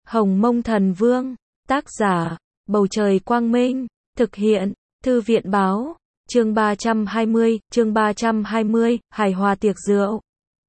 Hồng Mông Thần Vương, tác giả, Bầu Trời Quang Minh, thực hiện, Thư viện Báo, chương 320, hài hòa tiệc rượu.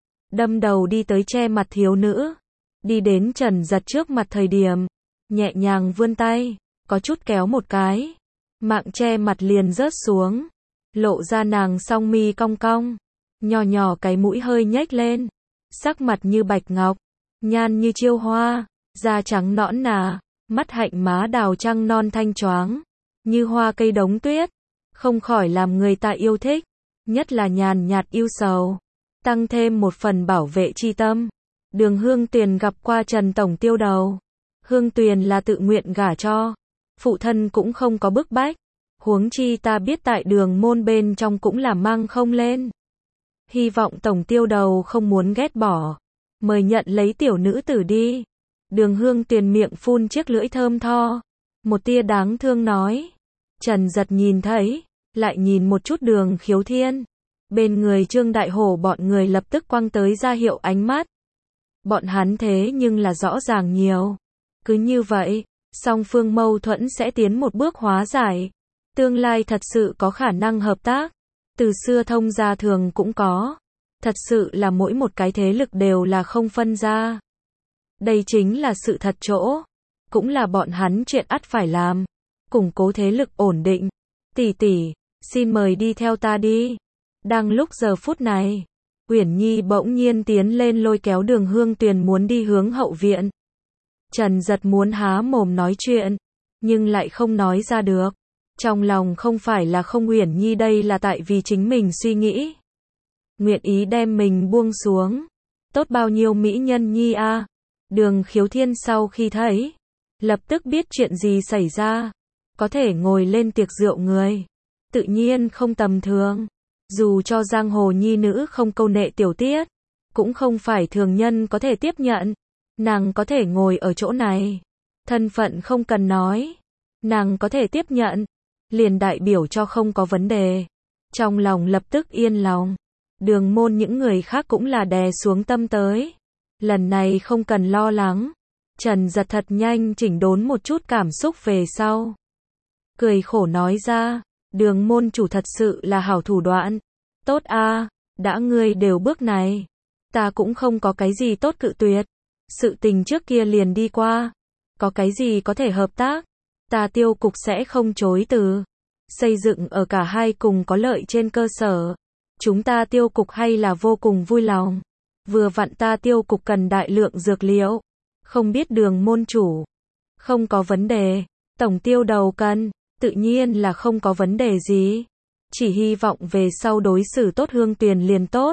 Đâm đầu đi tới che mặt thiếu nữ, đi đến Trần Giật trước mặt thời điểm, nhẹ nhàng vươn tay, có chút kéo một cái, mạng che mặt liền rớt xuống, lộ ra nàng song mi cong cong, nhỏ nhỏ cái mũi hơi nhếch lên, sắc mặt như bạch ngọc, nhan như chiêu hoa, da trắng nõn nà, mắt hạnh má đào trăng non thanh choáng, như hoa cây đống tuyết, không khỏi làm người ta yêu thích, nhất là nhàn nhạt yêu sầu, tăng thêm một phần bảo vệ chi tâm. Đường Hương Tuyền gặp qua Trần Tổng Tiêu đầu. Hương Tuyền là tự nguyện gả cho, phụ thân cũng không có bức bách, huống chi ta biết tại Đường môn bên trong cũng là mang không lên. Hy vọng Tổng Tiêu đầu không muốn ghét bỏ, mời nhận lấy tiểu nữ tử đi. Đường Hương Tuyền miệng phun chiếc lưỡi thơm tho, một tia đáng thương nói. Trần Giật nhìn thấy, lại nhìn một chút Đường Khiếu Thiên. Bên người Trương Đại Hổ bọn người lập tức quăng tới ra hiệu ánh mắt. Bọn hắn thế nhưng là rõ ràng nhiều. Cứ như vậy, song phương mâu thuẫn sẽ tiến một bước hóa giải. Tương lai thật sự có khả năng hợp tác. Từ xưa thông gia thường cũng có. Thật sự là mỗi một cái thế lực đều là không phân ra. Đây chính là sự thật chỗ. Cũng là bọn hắn chuyện ắt phải làm. Củng cố thế lực ổn định. Tỷ tỷ, xin mời đi theo ta đi. Đang lúc giờ phút này, Uyển Nhi bỗng nhiên tiến lên lôi kéo Đường Hương Tuyền muốn đi hướng hậu viện. Trần Giật muốn há mồm nói chuyện, nhưng lại không nói ra được. Trong lòng không phải là không Uyển Nhi, đây là tại vì chính mình suy nghĩ. Nguyện ý đem mình buông xuống. Tốt bao nhiêu mỹ nhân nhi a. Đường Khiếu Thiên sau khi thấy, lập tức biết chuyện gì xảy ra. Có thể ngồi lên tiệc rượu người, tự nhiên không tầm thường. Dù cho giang hồ nhi nữ không câu nệ tiểu tiết, cũng không phải thường nhân có thể tiếp nhận. Nàng có thể ngồi ở chỗ này, thân phận không cần nói, nàng có thể tiếp nhận, liền đại biểu cho không có vấn đề. Trong lòng lập tức yên lòng. Đường môn những người khác cũng là đè xuống tâm tới. Lần này không cần lo lắng. Trần Giật thật nhanh chỉnh đốn một chút cảm xúc về sau. Cười khổ nói ra, Đường môn chủ thật sự là hảo thủ đoạn. Tốt a, đã ngươi đều bước này, ta cũng không có cái gì tốt cự tuyệt. Sự tình trước kia liền đi qua, có cái gì có thể hợp tác, ta Tiêu cục sẽ không chối từ. Xây dựng ở cả hai cùng có lợi trên cơ sở, chúng ta Tiêu cục hay là vô cùng vui lòng. Vừa vặn ta Tiêu cục cần đại lượng dược liệu, không biết Đường môn chủ. Không có vấn đề, Tổng Tiêu đầu cần, tự nhiên là không có vấn đề gì. Chỉ hy vọng về sau đối xử tốt Hương Tuyền liền tốt.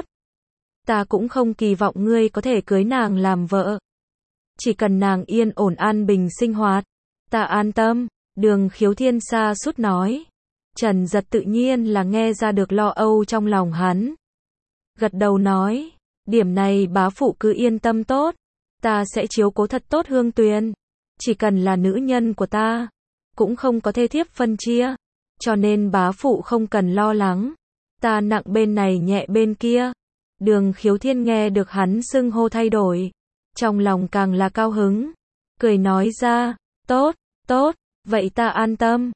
Ta cũng không kỳ vọng ngươi có thể cưới nàng làm vợ. Chỉ cần nàng yên ổn an bình sinh hoạt, ta an tâm. Đường Khiếu Thiên xa sút nói. Trần Giật tự nhiên là nghe ra được lo âu trong lòng hắn. Gật đầu nói, điểm này bá phụ cứ yên tâm tốt. Ta sẽ chiếu cố thật tốt Hương Tuyền. Chỉ cần là nữ nhân của ta, cũng không có thê thiếp phân chia. Cho nên bá phụ không cần lo lắng. Ta nặng bên này nhẹ bên kia. Đường Khiếu Thiên nghe được hắn xưng hô thay đổi, trong lòng càng là cao hứng. Cười nói ra, tốt, tốt, vậy ta an tâm.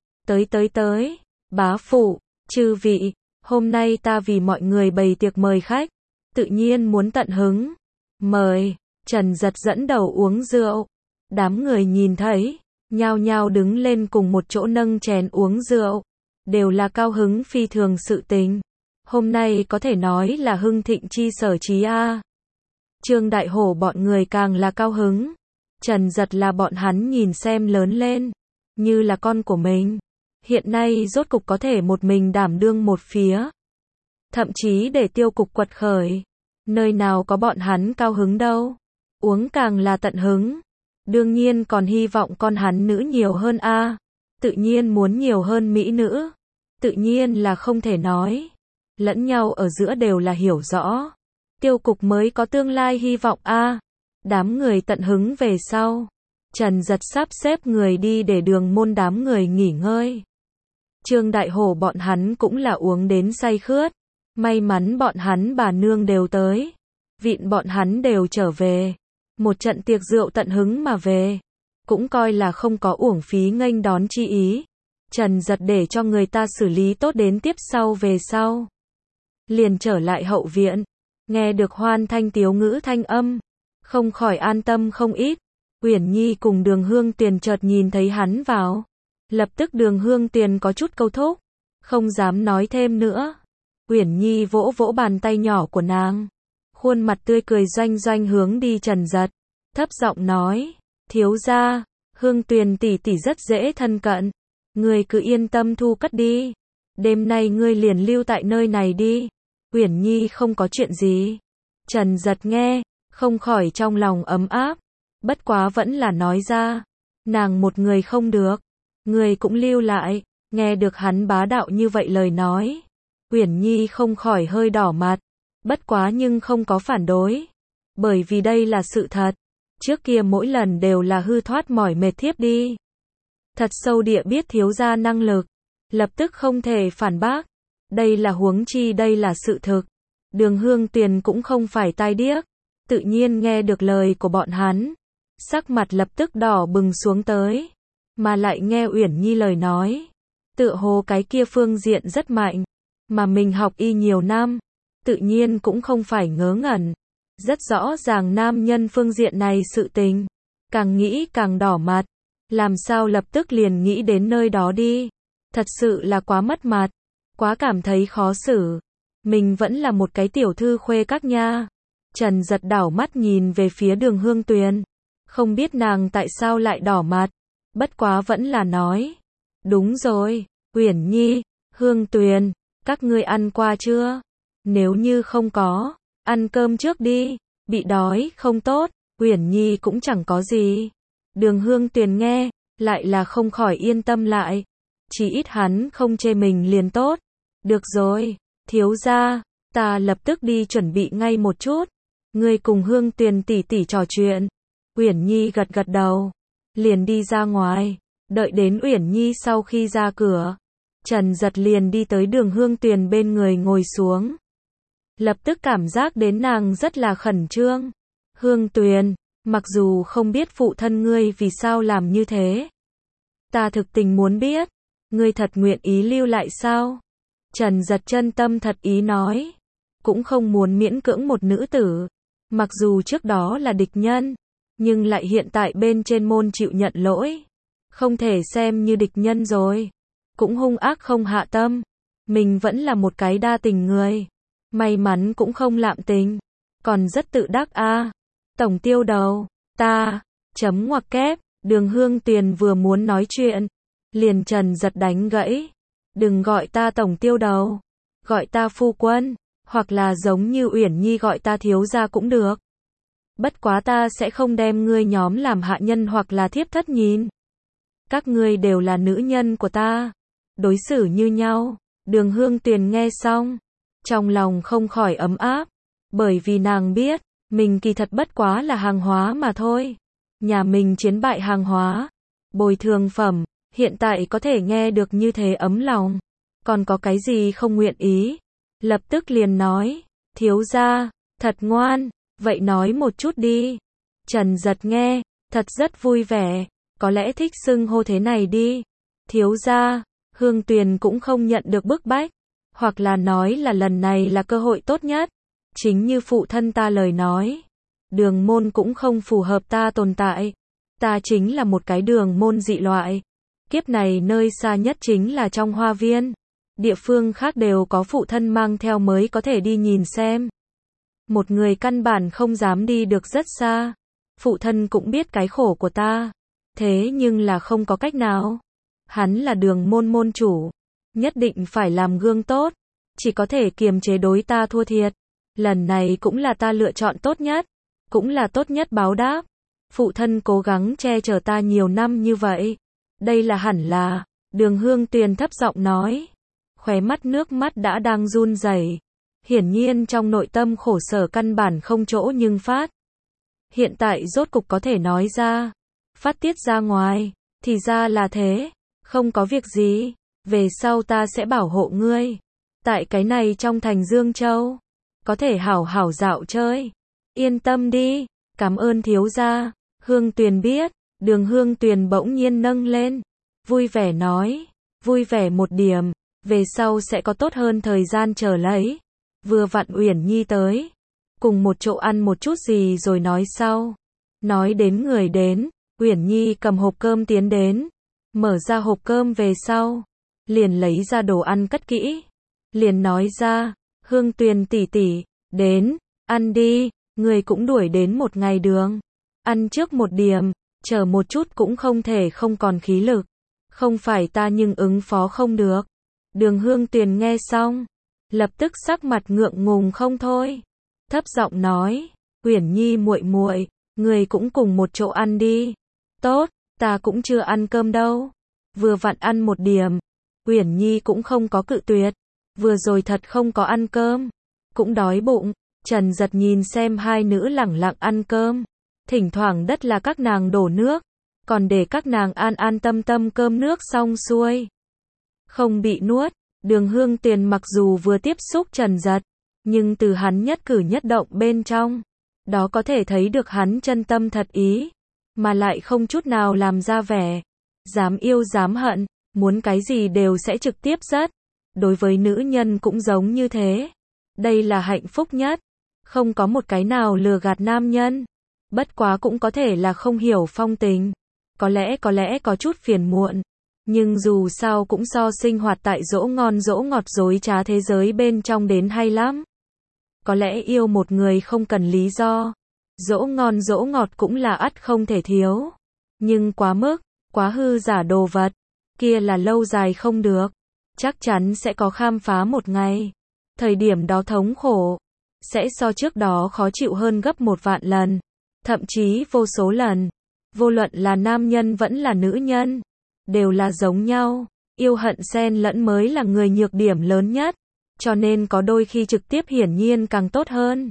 Tới. Bá phụ, chư vị, hôm nay ta vì mọi người bày tiệc mời khách, tự nhiên muốn tận hứng. Mời. Trần Giật dẫn đầu uống rượu. Đám người nhìn thấy, nhao nhao đứng lên cùng một chỗ nâng chén uống rượu. Đều là cao hứng phi thường sự tình. Hôm nay có thể nói là hưng thịnh chi sở trí a. Trương Đại Hổ bọn người càng là cao hứng. Trần Giật là bọn hắn nhìn xem lớn lên, như là con của mình. Hiện nay rốt cục có thể một mình đảm đương một phía. Thậm chí để Tiêu cục quật khởi. Nơi nào có bọn hắn cao hứng đâu. Uống càng là tận hứng. Đương nhiên còn hy vọng con hắn nữ nhiều hơn a. Tự nhiên muốn nhiều hơn mỹ nữ. Tự nhiên là không thể nói. Lẫn nhau ở giữa đều là hiểu rõ. Tiêu cục mới có tương lai hy vọng a. Đám người tận hứng về sau. Trần Giật sắp xếp người đi để Đường môn đám người nghỉ ngơi. Trương Đại Hổ bọn hắn cũng là uống đến say khướt. May mắn bọn hắn bà nương đều tới. Vịn bọn hắn đều trở về. Một trận tiệc rượu tận hứng mà về. cũng coi là không có uổng phí nghênh đón chi ý. Trần Giật để cho người ta xử lý tốt đến tiếp sau về sau. Liền trở lại hậu viện, nghe được Hoan Thanh tiếu ngữ thanh âm, không khỏi an tâm không ít. Uyển Nhi cùng Đường Hương Tuyền chợt nhìn thấy hắn vào. Lập tức Đường Hương Tuyền có chút câu thúc, không dám nói thêm nữa. Uyển Nhi vỗ vỗ bàn tay nhỏ của nàng, khuôn mặt tươi cười doanh doanh hướng đi Trần Giật, thấp giọng nói, thiếu gia, Hương Tuyền tỷ tỷ rất dễ thân cận, ngươi cứ yên tâm thu cất đi, đêm nay ngươi liền lưu tại nơi này đi. Uyển Nhi không có chuyện gì. Trần Giật nghe, không khỏi trong lòng ấm áp, bất quá vẫn là nói ra, nàng một người không được, ngươi cũng lưu lại. Nghe được hắn bá đạo như vậy lời nói, Uyển Nhi không khỏi hơi đỏ mặt, bất quá nhưng không có phản đối, bởi vì đây là sự thật. Trước kia mỗi lần đều là hư thoát mỏi mệt thiếp đi. Thật sâu địa biết thiếu gia năng lực, lập tức không thể phản bác. Đây là huống chi, đây là sự thực. Đường Hương Tuyền cũng không phải tai điếc, tự nhiên nghe được lời của bọn hắn, sắc mặt lập tức đỏ bừng xuống tới, mà lại nghe Uyển Nhi lời nói, tựa hồ cái kia phương diện rất mạnh, mà mình học y nhiều năm, tự nhiên cũng không phải ngớ ngẩn, rất rõ ràng nam nhân phương diện này sự tình, càng nghĩ càng đỏ mặt, làm sao lập tức liền nghĩ đến nơi đó đi, thật sự là quá mất mặt, quá cảm thấy khó xử, mình vẫn là một cái tiểu thư khuê các nha. Trần Giật đảo mắt nhìn về phía Đường Hương Tuyền, không biết nàng tại sao lại đỏ mặt, bất quá vẫn là nói, đúng rồi, Uyển Nhi, Hương Tuyền, các ngươi ăn qua chưa? Nếu như không có, ăn cơm trước đi, bị đói không tốt. Uyển Nhi cũng chẳng có gì. Đường Hương Tuyền nghe, lại là không khỏi yên tâm lại, chỉ ít hắn không chê mình liền tốt. Được rồi, thiếu gia, ta lập tức đi chuẩn bị ngay một chút, ngươi cùng Hương Tuyền tỷ tỷ trò chuyện. Uyển Nhi gật gật đầu, liền đi ra ngoài. Đợi đến Uyển Nhi sau khi ra cửa, Trần Giật liền đi tới Đường Hương Tuyền bên người ngồi xuống. Lập tức cảm giác đến nàng rất là khẩn trương. Hương Tuyền, mặc dù không biết phụ thân ngươi vì sao làm như thế, ta thực tình muốn biết, ngươi thật nguyện ý lưu lại sao? Trần Giật chân tâm thật ý nói, cũng không muốn miễn cưỡng một nữ tử, mặc dù trước đó là địch nhân, nhưng lại hiện tại bên trên môn chịu nhận lỗi, không thể xem như địch nhân rồi, cũng hung ác không hạ tâm, mình vẫn là một cái đa tình người, may mắn cũng không lạm tình, còn rất tự đắc a. Tổng tiêu đầu, ta, chấm ngoặc kép, Đường Hương Tuyền vừa muốn nói chuyện, liền Trần Giật đánh gãy, đừng gọi ta tổng tiêu đầu, gọi ta phu quân, hoặc là giống như Uyển Nhi gọi ta thiếu gia cũng được. Bất quá ta sẽ không đem ngươi nhóm làm hạ nhân hoặc là thiếp thất nhìn. Các ngươi đều là nữ nhân của ta, đối xử như nhau. Đường Hương Tuyền nghe xong, trong lòng không khỏi ấm áp, bởi vì nàng biết, mình kỳ thật bất quá là hàng hóa mà thôi. Nhà mình chiến bại hàng hóa, bồi thường phẩm, hiện tại có thể nghe được như thế ấm lòng, còn có cái gì không nguyện ý. Lập tức liền nói, thiếu gia, thật ngoan, vậy nói một chút đi. Trần Giật nghe, thật rất vui vẻ, có lẽ thích xưng hô thế này đi. Thiếu gia, Hương Tuyền cũng không nhận được bức bách, hoặc là nói là lần này là cơ hội tốt nhất. Chính như phụ thân ta lời nói, đường môn cũng không phù hợp ta tồn tại. Ta chính là một cái đường môn dị loại. Kiếp này nơi xa nhất chính là trong hoa viên. Địa phương khác đều có phụ thân mang theo mới có thể đi nhìn xem. Một người căn bản không dám đi được rất xa. Phụ thân cũng biết cái khổ của ta. Thế nhưng là không có cách nào. Hắn là đường môn môn chủ. Nhất định phải làm gương tốt. Chỉ có thể kiềm chế đối ta thua thiệt. Lần này cũng là ta lựa chọn tốt nhất. Cũng là tốt nhất báo đáp. Phụ thân cố gắng che chở ta nhiều năm như vậy. Đây là hẳn là. Đường Hương Tuyền thấp giọng nói. Khóe mắt nước mắt đã đang run rẩy. Hiển nhiên trong nội tâm khổ sở căn bản không chỗ nhưng phát. Hiện tại rốt cục có thể nói ra. Phát tiết ra ngoài. Thì ra là thế. Không có việc gì. Về sau ta sẽ bảo hộ ngươi. Tại cái này trong thành Dương Châu. Có thể hảo hảo dạo chơi. Yên tâm đi. Cảm ơn thiếu gia. Hương Tuyền biết. Đường Hương Tuyền bỗng nhiên nâng lên, vui vẻ nói, vui vẻ một điểm, về sau sẽ có tốt hơn thời gian chờ lấy. Vừa vặn Uyển Nhi tới, cùng một chỗ ăn một chút gì rồi nói sau. Nói đến người đến, Uyển Nhi cầm hộp cơm tiến đến, mở ra hộp cơm về sau, liền lấy ra đồ ăn cất kỹ, liền nói ra, Hương Tuyền tỷ tỷ, đến, ăn đi, người cũng đuổi đến một ngày đường, ăn trước một điểm, chờ một chút cũng không thể không còn khí lực, không phải ta nhưng ứng phó không được. Đường Hương Tuyền nghe xong, lập tức sắc mặt ngượng ngùng không thôi, thấp giọng nói, Uyển Nhi muội muội, người cũng cùng một chỗ ăn đi. Tốt, ta cũng chưa ăn cơm đâu. Vừa vặn ăn một điểm. Uyển Nhi cũng không có cự tuyệt. Vừa rồi thật không có ăn cơm, cũng đói bụng. Trần Giật nhìn xem hai nữ lẳng lặng ăn cơm, thỉnh thoảng đất là các nàng đổ nước, còn để các nàng an an tâm tâm cơm nước xong xuôi, không bị nuốt. Đường Hương Tuyền mặc dù vừa tiếp xúc Trần Giật, nhưng từ hắn nhất cử nhất động bên trong, đó có thể thấy được hắn chân tâm thật ý, mà lại không chút nào làm ra vẻ dám yêu dám hận, muốn cái gì đều sẽ trực tiếp dứt. Đối với nữ nhân cũng giống như thế. Đây là hạnh phúc nhất, không có một cái nào lừa gạt nam nhân. Bất quá cũng có thể là không hiểu phong tình, có lẽ có chút phiền muộn, nhưng dù sao cũng so sinh hoạt tại dỗ ngon dỗ ngọt dối trá thế giới bên trong đến hay lắm. Có lẽ yêu một người không cần lý do, dỗ ngon dỗ ngọt cũng là ắt không thể thiếu, nhưng quá mức, quá hư giả đồ vật, kia là lâu dài không được, chắc chắn sẽ có khám phá một ngày. Thời điểm đó thống khổ, sẽ so trước đó khó chịu hơn gấp 1.000.000 lần, thậm chí vô số lần. Vô luận là nam nhân vẫn là nữ nhân, đều là giống nhau, yêu hận xen lẫn mới là người nhược điểm lớn nhất, cho nên có đôi khi trực tiếp hiển nhiên càng tốt hơn.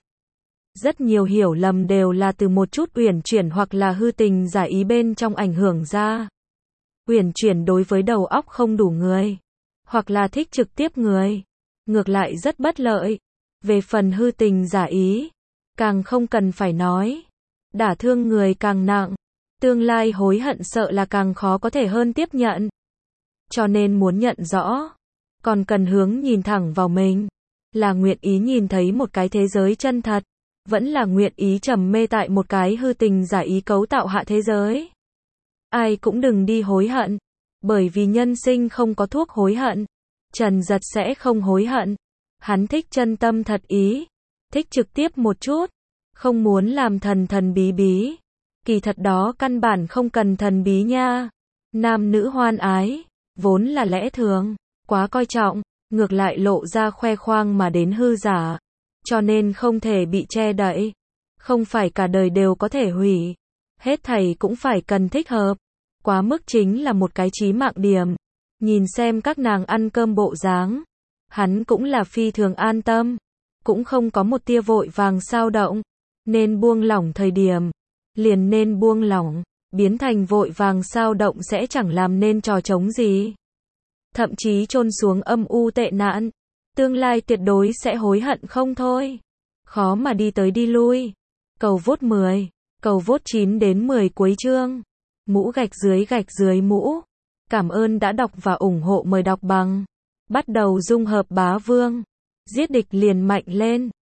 Rất nhiều hiểu lầm đều là từ một chút uyển chuyển hoặc là hư tình giả ý bên trong ảnh hưởng ra. Uyển chuyển đối với đầu óc không đủ người, hoặc là thích trực tiếp người, ngược lại rất bất lợi. Về phần hư tình giả ý, càng không cần phải nói, đả thương người càng nặng, tương lai hối hận sợ là càng khó có thể hơn tiếp nhận. Cho nên muốn nhận rõ, còn cần hướng nhìn thẳng vào mình, là nguyện ý nhìn thấy một cái thế giới chân thật, vẫn là nguyện ý trầm mê tại một cái hư tình giả ý cấu tạo hạ thế giới. Ai cũng đừng đi hối hận, bởi vì nhân sinh không có thuốc hối hận. Trần Giật sẽ không hối hận, hắn thích chân tâm thật ý, thích trực tiếp một chút, không muốn làm thần thần bí bí. Kỳ thật đó căn bản không cần thần bí nha. Nam nữ hoan ái, vốn là lẽ thường, quá coi trọng, ngược lại lộ ra khoe khoang mà đến hư giả. Cho nên không thể bị che đậy, không phải cả đời đều có thể hủy, hết thảy cũng phải cần thích hợp. Quá mức chính là một cái chí mạng điểm. Nhìn xem các nàng ăn cơm bộ dáng, hắn cũng là phi thường an tâm, cũng không có một tia vội vàng xao động. Nên buông lỏng thời điểm, liền nên buông lỏng, biến thành vội vàng xao động sẽ chẳng làm nên trò trống gì. Thậm chí chôn xuống âm u tệ nạn, tương lai tuyệt đối sẽ hối hận không thôi. Khó mà đi tới đi lui. Cầu vote 10, cầu vote 9 đến 10 cuối chương. Mũ gạch dưới mũ. Cảm ơn đã đọc và ủng hộ, mời đọc bằng. Bắt đầu dung hợp bá vương. Giết địch liền mạnh lên.